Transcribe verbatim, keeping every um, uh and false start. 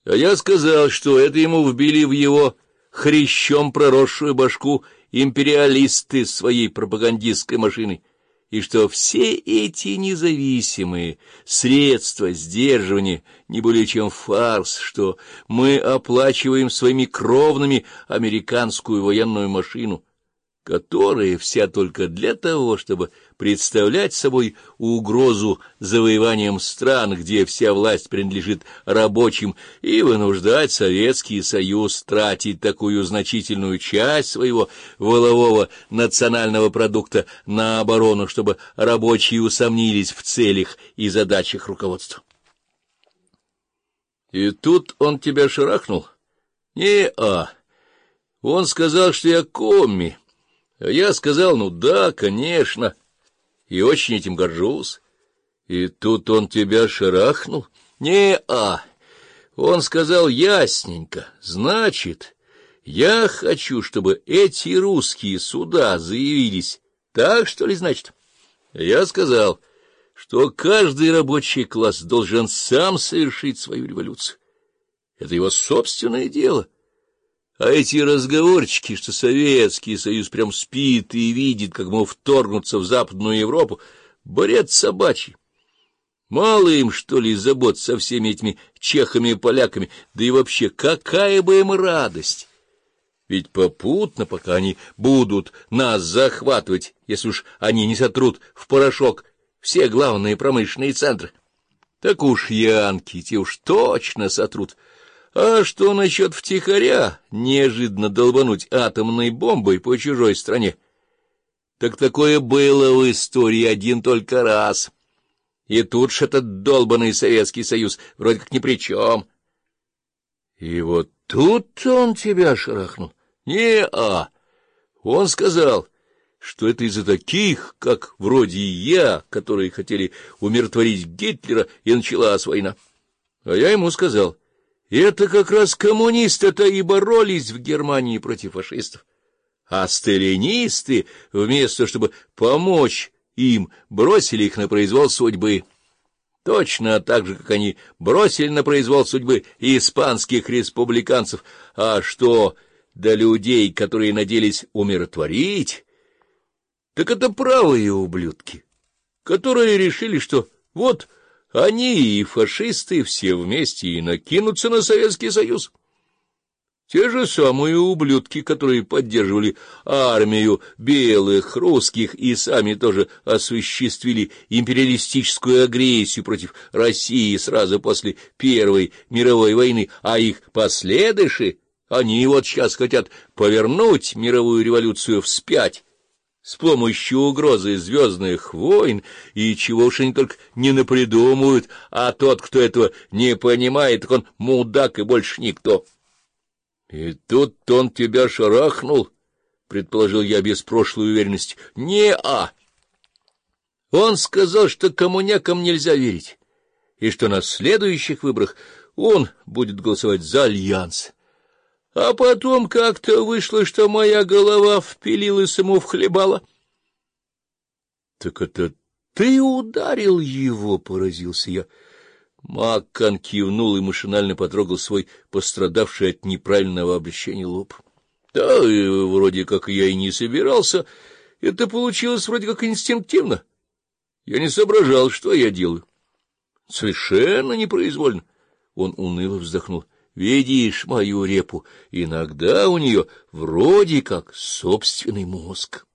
А я сказал, что это ему вбили в его хрящом проросшую башку империалисты своей пропагандистской машиной, и что все эти независимые средства сдерживания не более чем фарс, что мы оплачиваем своими кровными американскую военную машину, которая вся только для того, чтобы представлять собой угрозу завоеванием стран, где вся власть принадлежит рабочим, и вынуждать Советский Союз тратить такую значительную часть своего валового национального продукта на оборону, чтобы рабочие усомнились в целях и задачах руководства. И тут он тебя шарахнул? Не-а. Он сказал, что я комми. А я сказал, ну да, конечно, и очень этим горжусь. И тут он тебя шарахнул? Не-а. Он сказал ясненько, значит, я хочу, чтобы эти русские суда заявились. Так, что ли, значит? Я сказал, что каждый рабочий класс должен сам совершить свою революцию. Это его собственное дело. А эти разговорчики, что Советский Союз прям спит и видит, как мы вторгнуться в Западную Европу, бред собачий. Мало им, что ли, забот со всеми этими чехами и поляками, да и вообще, какая бы им радость! Ведь попутно, пока они будут нас захватывать, если уж они не сотрут в порошок все главные промышленные центры, так уж янки те уж точно сотрут. А что насчет втихаря неожиданно долбануть атомной бомбой по чужой стране? Так такое было в истории один только раз. И тут ж этот долбанный Советский Союз вроде как ни при чем. И вот тут он тебя шарахнул. Не-а. Он сказал, что это из-за таких, как вроде я, которые хотели умиротворить Гитлера, и началась война. А я ему сказал, это как раз коммунисты-то и боролись в Германии против фашистов, а сталинисты, вместо чтобы помочь им, бросили их на произвол судьбы. Точно так же, как они бросили на произвол судьбы и испанских республиканцев. А что до людей, которые надеялись умиротворить, так это правые ублюдки, которые решили, что вот они и фашисты все вместе и накинутся на Советский Союз. Те же самые ублюдки, которые поддерживали армию белых, русских и сами тоже осуществили империалистическую агрессию против России сразу после Первой мировой войны, а их последующие, они вот сейчас хотят повернуть мировую революцию вспять с помощью угрозы звездных войн, и чего уж они только не напридумывают, а тот, кто этого не понимает, так он мудак и больше никто. — И тут он тебя шарахнул, — предположил я без прошлой уверенности. — Не-а! Он сказал, что коммунякам нельзя верить, и что на следующих выборах он будет голосовать за альянс. А потом как-то вышло, что моя голова впилилась ему в хлебало. — Так это ты ударил его? — поразился я. Маккан кивнул и машинально потрогал свой пострадавший от неправильного обращения лоб. — Да, и вроде как я и не собирался. Это получилось вроде как инстинктивно. Я не соображал, что я делаю. Совершенно непроизвольно. Он уныло вздохнул. Видишь мою репу, иногда у нее вроде как собственный мозг.